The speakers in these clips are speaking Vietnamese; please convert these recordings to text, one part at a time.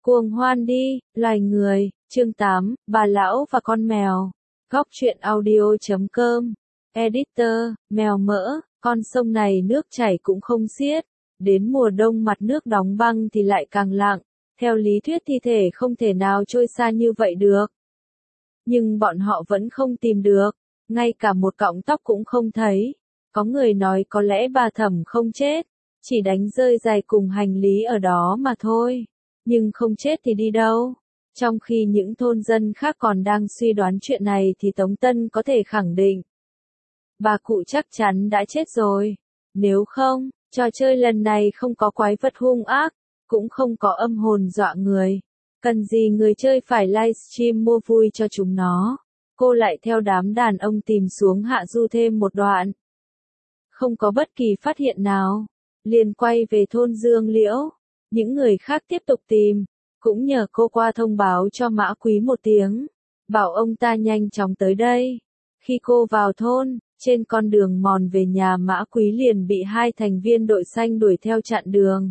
Cuồng hoan đi, loài người, chương 8, bà lão và con mèo. Góc truyện audio.com. Editor, mèo mỡ, con sông này nước chảy cũng không xiết. Đến mùa đông mặt nước đóng băng thì lại càng lặng. Theo lý thuyết thi thể không thể nào trôi xa như vậy được. Nhưng bọn họ vẫn không tìm được. Ngay cả một cọng tóc cũng không thấy. Có người nói có lẽ bà Thẩm không chết. Chỉ đánh rơi giày cùng hành lý ở đó mà thôi. Nhưng không chết thì đi đâu? Trong khi những thôn dân khác còn đang suy đoán chuyện này thì Tống Tân có thể khẳng định. Bà cụ chắc chắn đã chết rồi. Nếu không, trò chơi lần này không có quái vật hung ác, cũng không có âm hồn dọa người. Cần gì người chơi phải livestream mua vui cho chúng nó. Cô lại theo đám đàn ông tìm xuống hạ du thêm một đoạn. Không có bất kỳ phát hiện nào. Liền quay về thôn Dương Liễu. Những người khác tiếp tục tìm, cũng nhờ cô qua thông báo cho Mã Quý một tiếng, bảo ông ta nhanh chóng tới đây. Khi cô vào thôn, trên con đường mòn về nhà Mã Quý liền bị hai thành viên đội xanh đuổi theo chặn đường.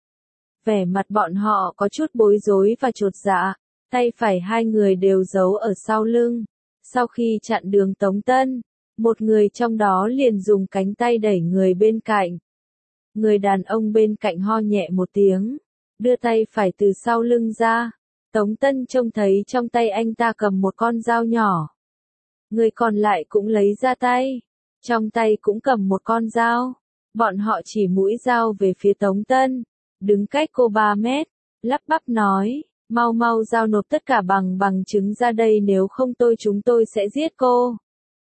Vẻ mặt bọn họ có chút bối rối và chột dạ, tay phải hai người đều giấu ở sau lưng. Sau khi chặn đường Tống Tân, một người trong đó liền dùng cánh tay đẩy người bên cạnh. Người đàn ông bên cạnh ho nhẹ một tiếng, đưa tay phải từ sau lưng ra. Tống Tân trông thấy trong tay anh ta cầm một con dao nhỏ. Người còn lại cũng lấy ra tay, trong tay cũng cầm một con dao. Bọn họ chỉ mũi dao về phía Tống Tân, đứng cách cô 3 mét, lắp bắp nói, mau mau giao nộp tất cả bằng chứng ra đây nếu không chúng tôi sẽ giết cô.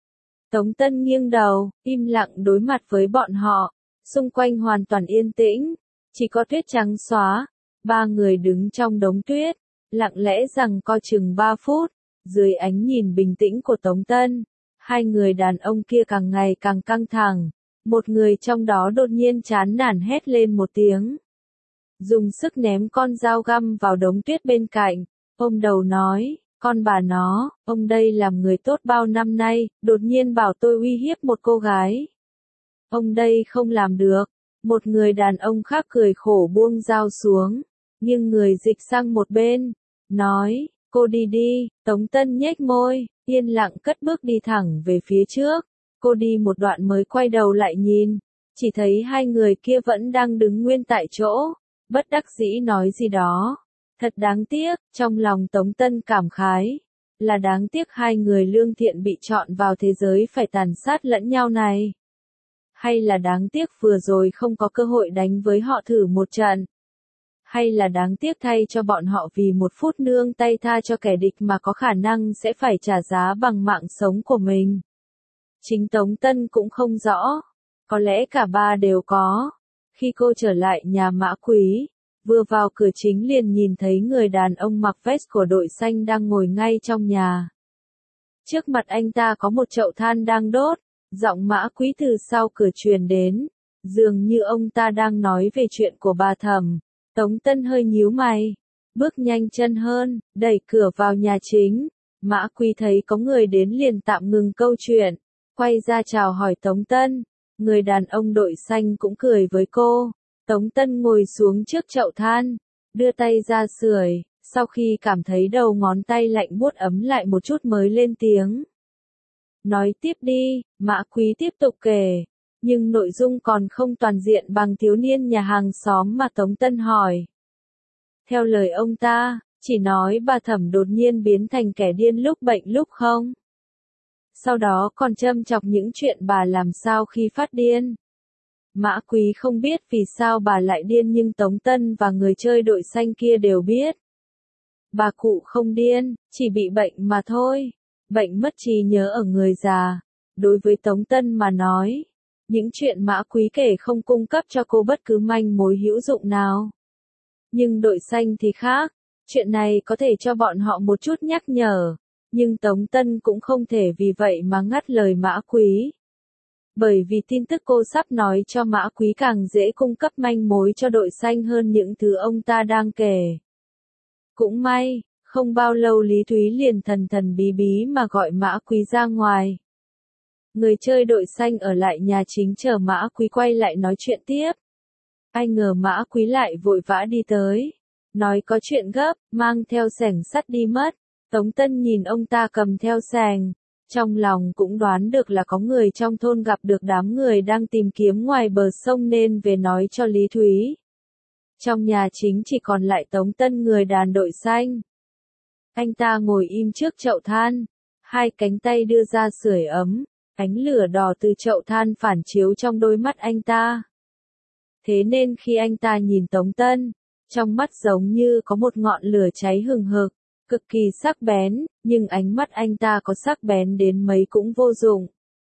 Tống Tân nghiêng đầu, im lặng đối mặt với bọn họ. Xung quanh hoàn toàn yên tĩnh, chỉ có tuyết trắng xóa. Ba người đứng trong đống tuyết, lặng lẽ giằng co chừng 3 phút, dưới ánh nhìn bình tĩnh của Tống Tân. Hai người đàn ông kia càng ngày càng căng thẳng, một người trong đó đột nhiên chán nản hét lên một tiếng. Dùng sức ném con dao găm vào đống tuyết bên cạnh, ôm đầu nói, con bà nó, ông đây làm người tốt bao năm nay, đột nhiên bảo tôi uy hiếp một cô gái. Ông đây không làm được. Một người đàn ông khác cười khổ buông dao xuống, nhưng người dịch sang một bên, nói, cô đi đi. Tống Tân nhếch môi, yên lặng cất bước đi thẳng về phía trước. Cô đi một đoạn mới quay đầu lại nhìn, chỉ thấy hai người kia vẫn đang đứng nguyên tại chỗ, bất đắc dĩ nói gì đó. Thật đáng tiếc, trong lòng Tống Tân cảm khái, là đáng tiếc hai người lương thiện bị chọn vào thế giới phải tàn sát lẫn nhau này. Hay là đáng tiếc vừa rồi không có cơ hội đánh với họ thử một trận. Hay là đáng tiếc thay cho bọn họ vì một phút nương tay tha cho kẻ địch mà có khả năng sẽ phải trả giá bằng mạng sống của mình. Chính Tống Tân cũng không rõ. Có lẽ cả ba đều có. Khi cô trở lại nhà Mã Quý, vừa vào cửa chính liền nhìn thấy người đàn ông mặc vest của đội xanh đang ngồi ngay trong nhà. Trước mặt anh ta có một chậu than đang đốt. Giọng Mã Quý từ sau cửa truyền đến, dường như ông ta đang nói về chuyện của bà Thẩm. Tống Tân hơi nhíu mày, bước nhanh chân hơn, đẩy cửa vào nhà chính. Mã Quý thấy có người đến liền tạm ngừng câu chuyện, quay ra chào hỏi Tống Tân. Người đàn ông đội xanh cũng cười với cô. Tống Tân ngồi xuống trước chậu than, đưa tay ra sưởi, sau khi cảm thấy đầu ngón tay lạnh buốt ấm lại một chút mới lên tiếng. Nói tiếp đi, Mã Quý tiếp tục kể, nhưng nội dung còn không toàn diện bằng thiếu niên nhà hàng xóm mà Tống Tân hỏi. Theo lời ông ta, chỉ nói bà Thẩm đột nhiên biến thành kẻ điên lúc bệnh lúc không. Sau đó còn châm chọc những chuyện bà làm sao khi phát điên. Mã Quý không biết vì sao bà lại điên nhưng Tống Tân và người chơi đội xanh kia đều biết. Bà cụ không điên, chỉ bị bệnh mà thôi. Bệnh mất trí nhớ ở người già. Đối với Tống Tân mà nói, những chuyện Mã Quý kể không cung cấp cho cô bất cứ manh mối hữu dụng nào. Nhưng đội xanh thì khác, chuyện này có thể cho bọn họ một chút nhắc nhở, nhưng Tống Tân cũng không thể vì vậy mà ngắt lời Mã Quý. Bởi vì tin tức cô sắp nói cho Mã Quý càng dễ cung cấp manh mối cho đội xanh hơn những thứ ông ta đang kể. Cũng may, không bao lâu Lý Thúy liền thần thần bí bí mà gọi Mã Quý ra ngoài. Người chơi đội xanh ở lại nhà chính chờ Mã Quý quay lại nói chuyện tiếp. Ai ngờ Mã Quý lại vội vã đi tới. nói có chuyện gấp, mang theo xẻng sắt đi mất. Tống Tân nhìn ông ta cầm theo xẻng, trong lòng cũng đoán được là có người trong thôn gặp được đám người đang tìm kiếm ngoài bờ sông nên về nói cho Lý Thúy. Trong nhà chính chỉ còn lại Tống Tân người đàn đội xanh. Anh ta ngồi im trước chậu than, hai cánh tay đưa ra sưởi ấm, ánh lửa đỏ từ chậu than phản chiếu trong đôi mắt anh ta. Thế nên khi anh ta nhìn Tống Tân, trong mắt giống như có một ngọn lửa cháy hừng hực, cực kỳ sắc bén, nhưng ánh mắt anh ta có sắc bén đến mấy cũng vô dụng.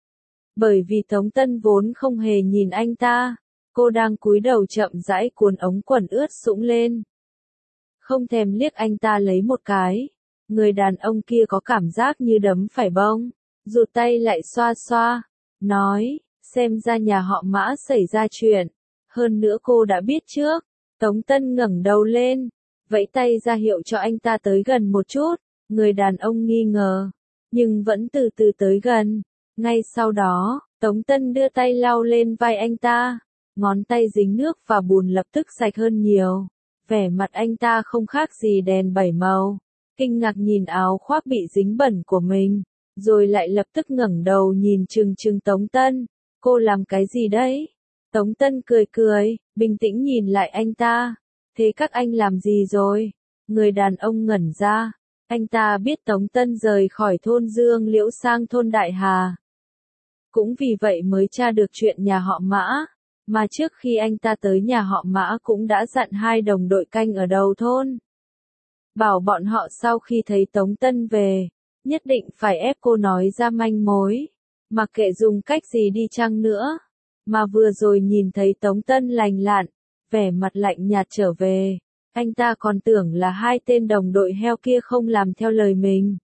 Bởi vì Tống Tân vốn không hề nhìn anh ta, cô đang cúi đầu chậm rãi cuốn ống quần ướt sũng lên. Không thèm liếc anh ta lấy một cái, người đàn ông kia có cảm giác như đấm phải bông, rụt tay lại xoa xoa, nói, xem ra nhà họ Mã xảy ra chuyện, hơn nữa cô đã biết trước. Tống Tân ngẩng đầu lên, vẫy tay ra hiệu cho anh ta tới gần một chút, người đàn ông nghi ngờ, nhưng vẫn từ từ tới gần. Ngay sau đó, Tống Tân đưa tay lau lên vai anh ta, ngón tay dính nước và bùn lập tức sạch hơn nhiều. Vẻ mặt anh ta không khác gì đèn bảy màu, kinh ngạc nhìn áo khoác bị dính bẩn của mình, rồi lại lập tức ngẩng đầu nhìn chừng chừng Tống Tân, cô làm cái gì đấy? Tống Tân cười cười, bình tĩnh nhìn lại anh ta, thế các anh làm gì rồi? Người đàn ông ngẩn ra, anh ta biết Tống Tân rời khỏi thôn Dương Liễu sang thôn Đại Hà. Cũng vì vậy mới tra được chuyện nhà họ Mã, mà trước khi anh ta tới nhà họ Mã cũng đã dặn hai đồng đội canh ở đầu thôn. Bảo bọn họ sau khi thấy Tống Tân về, nhất định phải ép cô nói ra manh mối, mặc kệ dùng cách gì đi chăng nữa. Mà vừa rồi nhìn thấy Tống Tân lành lặn, vẻ mặt lạnh nhạt trở về, anh ta còn tưởng là hai tên đồng đội heo kia không làm theo lời mình.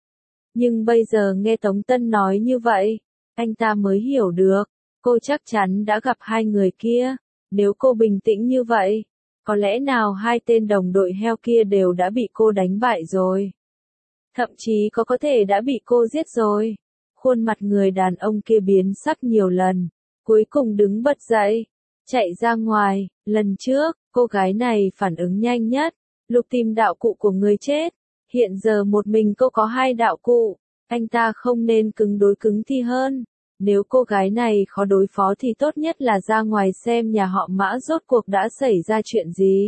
Nhưng bây giờ nghe Tống Tân nói như vậy, anh ta mới hiểu được, cô chắc chắn đã gặp hai người kia, nếu cô bình tĩnh như vậy, có lẽ nào hai tên đồng đội heo kia đều đã bị cô đánh bại rồi. Thậm chí có thể đã bị cô giết rồi. Khuôn mặt người đàn ông kia biến sắc nhiều lần, cuối cùng đứng bật dậy, chạy ra ngoài. Lần trước, cô gái này phản ứng nhanh nhất, lục tìm đạo cụ của người chết. Hiện giờ một mình cô có hai đạo cụ, anh ta không nên cứng đối cứng thì hơn. Nếu cô gái này khó đối phó thì tốt nhất là ra ngoài xem nhà họ Mã rốt cuộc đã xảy ra chuyện gì.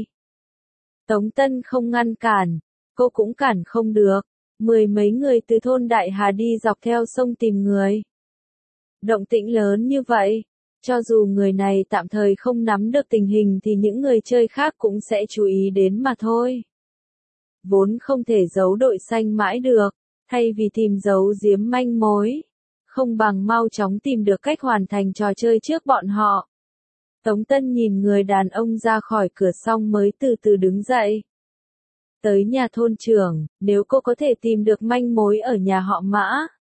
Tống Tân không ngăn cản, cô cũng cản không được. Mười mấy người từ thôn Đại Hà đi dọc theo sông tìm người. Động tĩnh lớn như vậy, cho dù người này tạm thời không nắm được tình hình thì những người chơi khác cũng sẽ chú ý đến mà thôi. Vốn không thể giấu đội xanh mãi được, thay vì tìm giấu giếm manh mối, không bằng mau chóng tìm được cách hoàn thành trò chơi trước bọn họ. Tống Tân nhìn người đàn ông ra khỏi cửa xong mới từ từ đứng dậy. Tới nhà thôn trưởng, nếu cô có thể tìm được manh mối ở nhà họ Mã,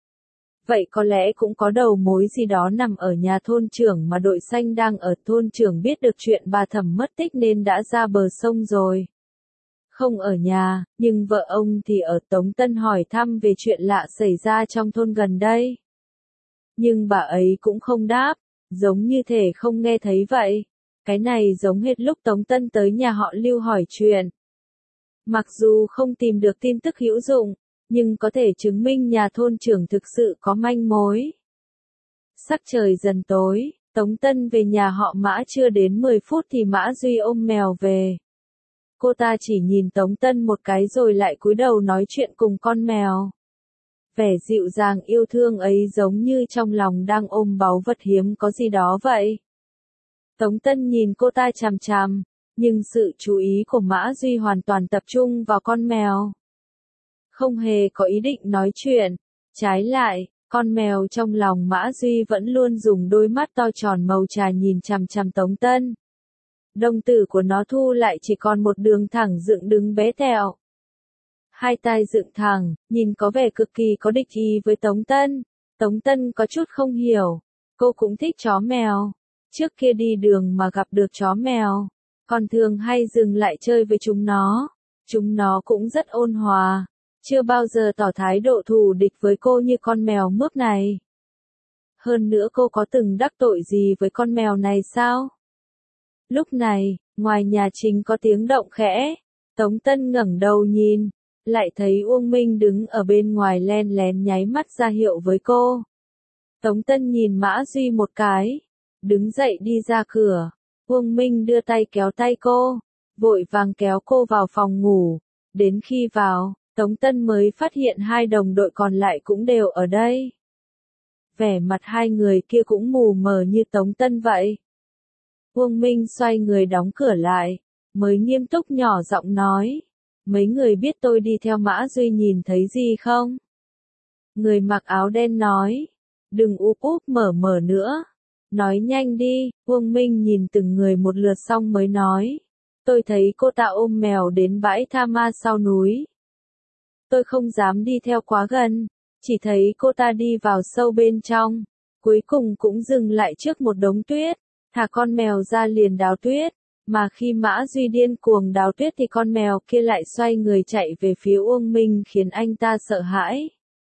vậy có lẽ cũng có đầu mối gì đó nằm ở nhà thôn trưởng mà đội xanh đang ở. Thôn trưởng biết được chuyện bà Thẩm mất tích nên đã ra bờ sông rồi. Không ở nhà, nhưng vợ ông thì ở. Tống Tân hỏi thăm về chuyện lạ xảy ra trong thôn gần đây. Nhưng bà ấy cũng không đáp, giống như thể không nghe thấy vậy. Cái này giống hệt lúc Tống Tân tới nhà họ Lưu hỏi chuyện. Mặc dù không tìm được tin tức hữu dụng, nhưng có thể chứng minh nhà thôn trưởng thực sự có manh mối. Sắc trời dần tối, Tống Tân về nhà họ Mã chưa đến 10 phút thì Mã Duy ôm mèo về. Cô ta chỉ nhìn Tống Tân một cái rồi lại cúi đầu nói chuyện cùng con mèo. Vẻ dịu dàng yêu thương ấy giống như trong lòng đang ôm báu vật hiếm có gì đó vậy. Tống Tân nhìn cô ta chằm chằm, nhưng sự chú ý của Mã Duy hoàn toàn tập trung vào con mèo. Không hề có ý định nói chuyện, trái lại, con mèo trong lòng Mã Duy vẫn luôn dùng đôi mắt to tròn màu trà nhìn chằm chằm Tống Tân. Đồng tử của nó thu lại chỉ còn một đường thẳng dựng đứng bé tẹo. Hai tai dựng thẳng, nhìn có vẻ cực kỳ có địch ý với Tống Tân. Tống Tân có chút không hiểu, cô cũng thích chó mèo. Trước kia đi đường mà gặp được chó mèo, còn thường hay dừng lại chơi với chúng nó. Chúng nó cũng rất ôn hòa, chưa bao giờ tỏ thái độ thù địch với cô như con mèo mướp này. Hơn nữa cô có từng đắc tội gì với con mèo này sao? Lúc này, ngoài nhà chính có tiếng động khẽ. Tống Tân ngẩng đầu nhìn, lại thấy Uông Minh đứng ở bên ngoài len lén nháy mắt ra hiệu với cô. Tống Tân nhìn Mã Duy một cái, đứng dậy đi ra cửa. Uông Minh đưa tay kéo tay cô, vội vàng kéo cô vào phòng ngủ. Đến khi vào, Tống Tân mới phát hiện hai đồng đội còn lại cũng đều ở đây. Vẻ mặt hai người kia cũng mù mờ như Tống Tân vậy. Uông Minh xoay người đóng cửa lại, mới nghiêm túc nhỏ giọng nói. Mấy người biết tôi đi theo Mã Duy nhìn thấy gì không? Người mặc áo đen nói. Đừng úp úp mở mở nữa. Nói nhanh đi, Uông Minh nhìn từng người một lượt xong mới nói. Tôi thấy cô ta ôm mèo đến bãi tha ma sau núi. Tôi không dám đi theo quá gần, chỉ thấy cô ta đi vào sâu bên trong. Cuối cùng cũng dừng lại trước một đống tuyết, thả con mèo ra liền đào tuyết. Mà khi Mã Duy điên cuồng đào tuyết thì con mèo kia lại xoay người chạy về phía Uông Minh khiến anh ta sợ hãi.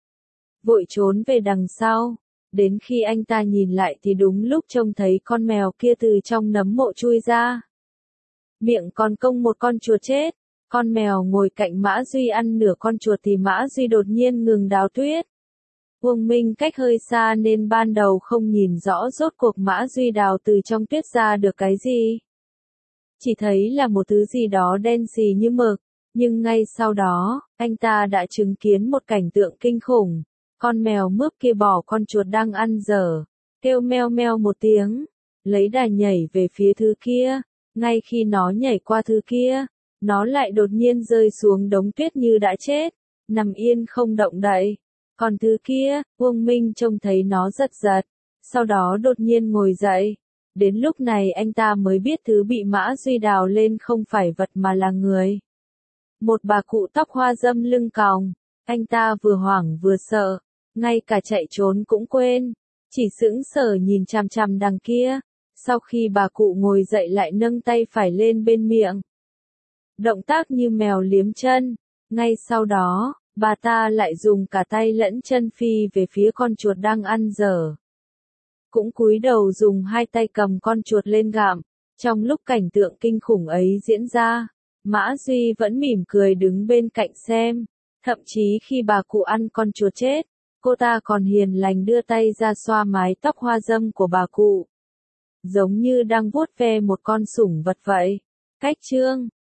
Vội trốn về đằng sau. Đến khi anh ta nhìn lại thì đúng lúc trông thấy con mèo kia từ trong nấm mộ chui ra. Miệng còn cong một con chuột chết. Con mèo ngồi cạnh Mã Duy ăn nửa con chuột thì Mã Duy đột nhiên ngừng đào tuyết. Uông Minh cách hơi xa nên ban đầu không nhìn rõ rốt cuộc Mã Duy đào từ trong tuyết ra được cái gì. Chỉ thấy là một thứ gì đó đen xì như mực, nhưng ngay sau đó, anh ta đã chứng kiến một cảnh tượng kinh khủng. Con mèo mướp kia bỏ con chuột đang ăn dở, kêu meo meo một tiếng, lấy đà nhảy về phía thứ kia. Ngay khi nó nhảy qua thứ kia, nó lại đột nhiên rơi xuống đống tuyết như đã chết, nằm yên không động đậy. Còn thứ kia, Uông Minh trông thấy nó giật giật, sau đó đột nhiên ngồi dậy. Đến lúc này anh ta mới biết thứ bị Mã Duy đào lên không phải vật mà là người. Một bà cụ tóc hoa râm lưng còng, anh ta vừa hoảng vừa sợ, ngay cả chạy trốn cũng quên, chỉ sững sờ nhìn chằm chằm đằng kia. Sau khi bà cụ ngồi dậy lại nâng tay phải lên bên miệng. Động tác như mèo liếm chân, ngay sau đó, bà ta lại dùng cả tay lẫn chân phi về phía con chuột đang ăn dở. Cũng cúi đầu dùng hai tay cầm con chuột lên gặm. Trong lúc cảnh tượng kinh khủng ấy diễn ra, Mã Duy vẫn mỉm cười đứng bên cạnh xem. Thậm chí khi bà cụ ăn con chuột chết, cô ta còn hiền lành đưa tay ra xoa mái tóc hoa râm của bà cụ. Giống như đang vuốt ve một con sủng vật vậy. Cách chương